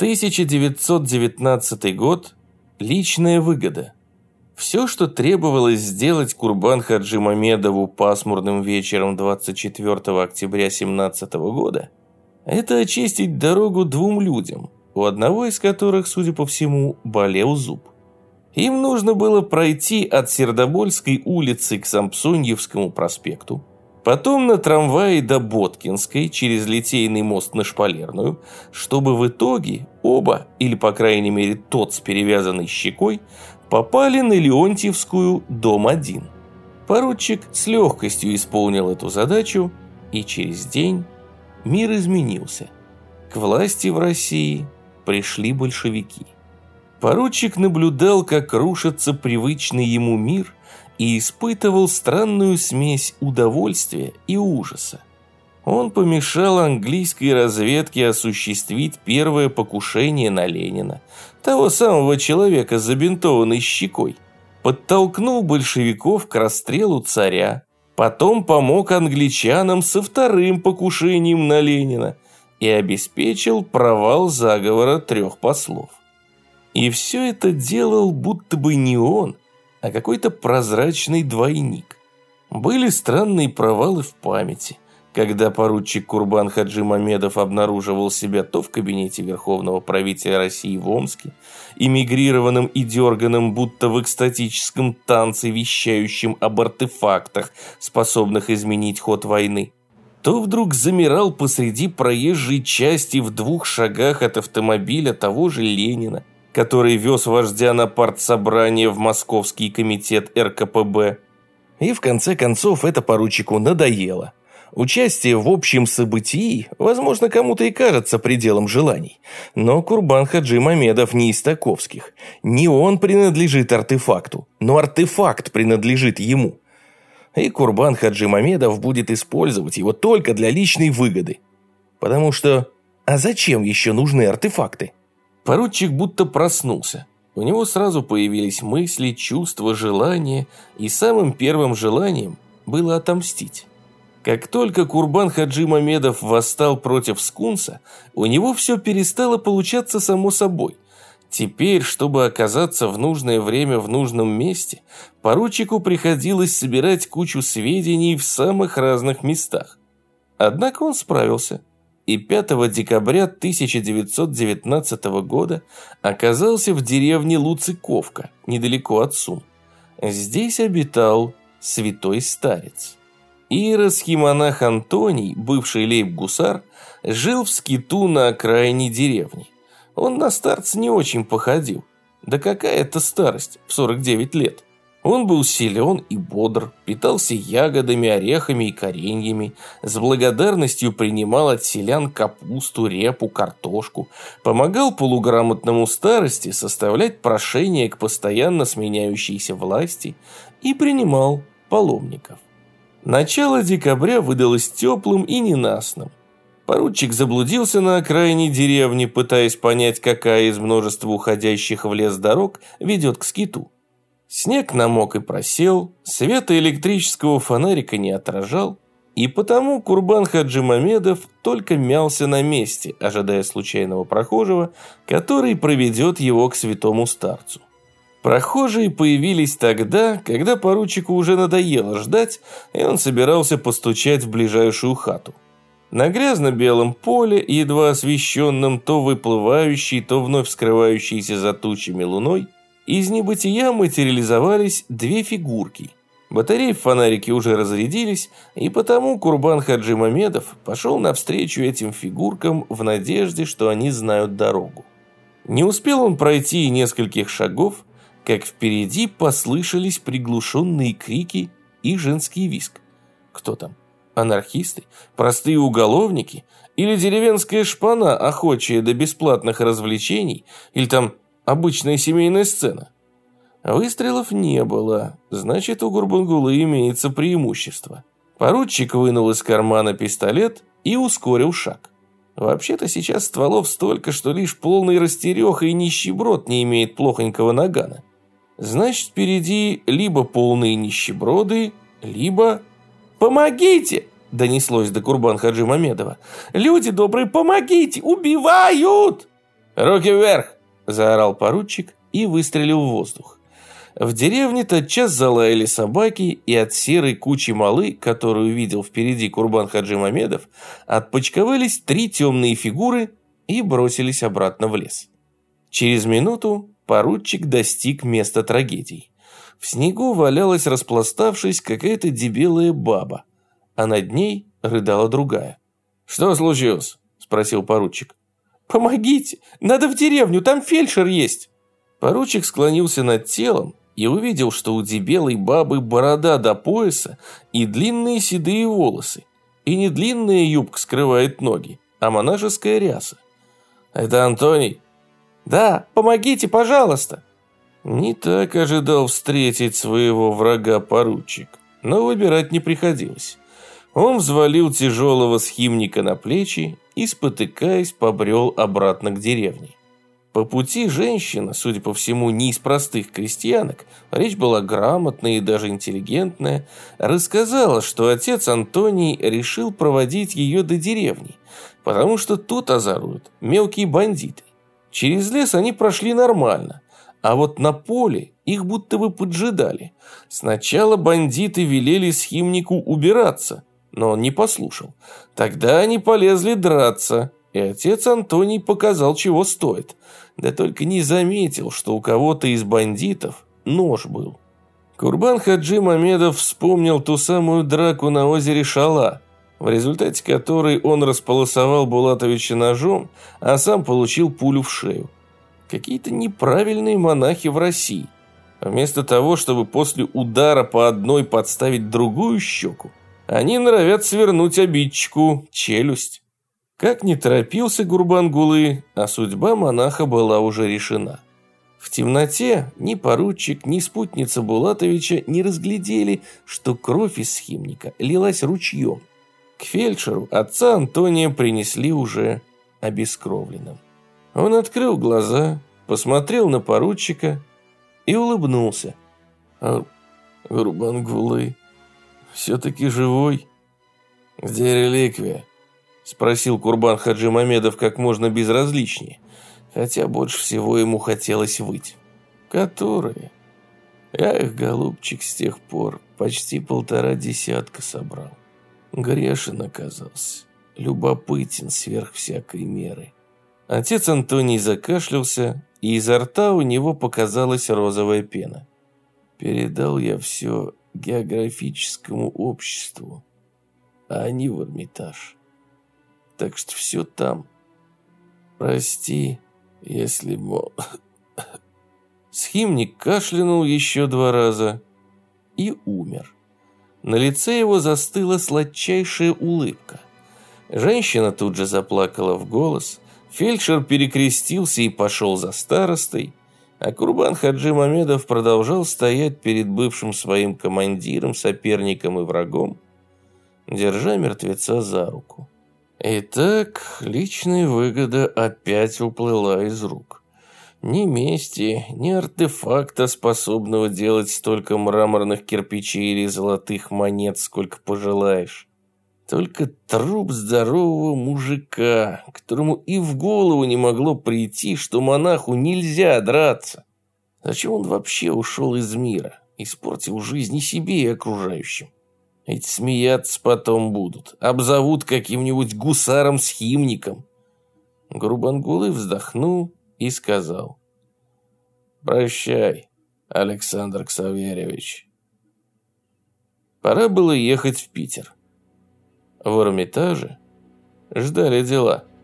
1919 год. Личная выгода. Все, что требовалось сделать Курбан Хаджимамедову пасмурным вечером 24 октября 17 года, это очистить дорогу двум людям, у одного из которых, судя по всему, болел зуб. Им нужно было пройти от Сердобольской улицы к Самсоньевскому проспекту, потом на трамвае до Боткинской через Литейный мост на Шпалерную, чтобы в итоге оба, или по крайней мере тот с перевязанной щекой, попали на Леонтьевскую, дом 1. Поручик с легкостью исполнил эту задачу, и через день мир изменился. К власти в России пришли большевики. Поручик наблюдал, как рушится привычный ему мир, и испытывал странную смесь удовольствия и ужаса. Он помешал английской разведке осуществить первое покушение на Ленина, того самого человека с забинтованной щекой, подтолкнул большевиков к расстрелу царя, потом помог англичанам со вторым покушением на Ленина и обеспечил провал заговора 3 послов. И все это делал будто бы не он, а какой-то прозрачный двойник. Были странные провалы в памяти, когда поручик Курбан Хаджимамедов обнаруживал себя то в кабинете верховного правителя России в Омске, эмигрированным и дерганым, будто в экстатическом танце, вещающем об артефактах, способных изменить ход войны, то вдруг замирал посреди проезжей части в 2 шагах от автомобиля того же Ленина, который вез вождя на партсобрание в Московский комитет РКПБ. И в конце концов это поручику надоело. Участие в общем событии, возможно, кому-то и кажется пределом желаний. Но Курбан Хаджимамедов не из таковских. Не он принадлежит артефакту, но артефакт принадлежит ему. И Курбан Хаджимамедов будет использовать его только для личной выгоды. Потому что, а зачем еще нужны артефакты? Поручик будто проснулся. У него сразу появились мысли, чувства, желания, и самым первым желанием было отомстить. Как только Курбан Хаджимамедов восстал против скунса, у него все перестало получаться само собой. Теперь, чтобы оказаться в нужное время в нужном месте, поручику приходилось собирать кучу сведений в самых разных местах. Однако он справился. И 5 декабря 1919 года оказался в деревне Луциковка, недалеко от Сум. Здесь обитал святой старец. Иеросхимонах Антоний, бывший лейб-гусар, жил в скиту на окраине деревни. Он на старца не очень походил. Да какая это старость в 49 лет? Он был силен и бодр, питался ягодами, орехами и кореньями, с благодарностью принимал от селян капусту, репу, картошку, помогал полуграмотному старости составлять прошения к постоянно сменяющейся власти и принимал паломников. Начало декабря выдалось теплым и ненастным. Поручик заблудился на окраине деревни, пытаясь понять, какая из множества уходящих в лес дорог ведет к скиту. Снег намок и просел, света электрического фонарика не отражал, и потому Курбан Хаджимамедов только мялся на месте, ожидая случайного прохожего, который проведет его к святому старцу. Прохожие появились тогда, когда поручику уже надоело ждать, и он собирался постучать в ближайшую хату. На грязно-белом поле, едва освещенном то выплывающей, то вновь скрывающейся за тучами луной, из небытия материализовались 2 фигурки. Батареи в фонарике уже разрядились, и потому Курбан Хаджимамедов пошел навстречу этим фигуркам в надежде, что они знают дорогу. Не успел он пройти и нескольких шагов, как впереди послышались приглушенные крики и женский визг. Кто там? Анархисты? Простые уголовники? Или деревенская шпана, охочая до бесплатных развлечений? Или там обычная семейная сцена? Выстрелов не было, значит, у Гурбангулы имеется преимущество. Поручик вынул из кармана пистолет и ускорил шаг. Вообще-то сейчас стволов столько, что лишь полный растереха и нищеброд не имеет плохонького нагана. Значит, впереди либо полные нищеброды, либо... «Помогите!» – донеслось до Курбан Хаджимамедова. «Люди добрые, помогите! Убивают!» «Руки вверх!» – заорал поручик и выстрелил в воздух. В деревне тотчас залаяли собаки, и от серой кучи малы, которую видел впереди Курбан Хаджи Мамедов, отпочковались 3 темные фигуры и бросились обратно в лес. Через минуту поручик достиг места трагедий. В снегу валялась, распластавшись, какая-то дебелая баба, а над ней рыдала другая. «Что случилось?» – спросил поручик. «Помогите! Надо в деревню, там фельдшер есть!» Поручик склонился над телом и увидел, что у дебелой бабы борода до пояса и длинные седые волосы. И не длинная юбка скрывает ноги, а монашеская ряса. «Это Антоний?» «Да, помогите, пожалуйста!» Не так ожидал встретить своего врага поручик, но выбирать не приходилось. Он взвалил тяжелого схимника на плечи и, спотыкаясь, побрел обратно к деревне. По пути женщина, судя по всему, не из простых крестьянок, речь была грамотная и даже интеллигентная, рассказала, что отец Антоний решил проводить ее до деревни, потому что тут озоруют мелкие бандиты. Через лес они прошли нормально, а вот на поле их будто бы поджидали. Сначала бандиты велели схимнику убираться, но он не послушал. Тогда они полезли драться, и отец Антоний показал, чего стоит. Да только не заметил, что у кого-то из бандитов нож был. Курбан Хаджи Мамедов вспомнил ту самую драку на озере Шала, в результате которой он располосовал Булатовича ножом, а сам получил пулю в шею. Какие-то неправильные монахи в России. Вместо того, чтобы после удара по одной подставить другую щеку, они норовят свернуть обидчику челюсть. Как ни торопился Гурбангулы, а судьба монаха была уже решена. В темноте ни поручик, ни спутница Булатовича не разглядели, что кровь из схимника лилась ручьем. К фельдшеру отца Антония принесли уже обескровленным. Он открыл глаза, посмотрел на поручика и улыбнулся. «А Гурбангулы все-таки живой?» «Где реликвия?» – спросил Курбан Хаджи Мамедов как можно безразличнее, хотя больше всего ему хотелось выть. «Которые? Я их, голубчик, с тех пор почти 1,5 десятка собрал. Грешен оказался, любопытен сверх всякой меры». Отец Антоний закашлялся, и изо рта у него показалась розовая пена. «Передал я все географическому обществу, а они в Эрмитаж. Так что все там. Прости, если Схимник кашлянул еще 2 раза и умер. На лице его застыла сладчайшая улыбка. Женщина тут же заплакала в голос. Фельдшер перекрестился и пошел за старостой, а Курбан Хаджи Мамедов продолжал стоять перед бывшим своим командиром, соперником и врагом, держа мертвеца за руку. Итак, личная выгода опять уплыла из рук. Ни мести, ни артефакта, способного делать столько мраморных кирпичей или золотых монет, сколько пожелаешь. Только труп здорового мужика, которому и в голову не могло прийти, что монаху нельзя драться. Зачем он вообще ушел из мира, испортил жизнь и себе, и окружающим? Ведь смеяться потом будут, обзовут каким-нибудь гусаром-схимником. Гурбангулы вздохнул и сказал: «Прощай, Александр Ксаверьевич». Пора было ехать в Питер. В Эрмитаже ждали дела.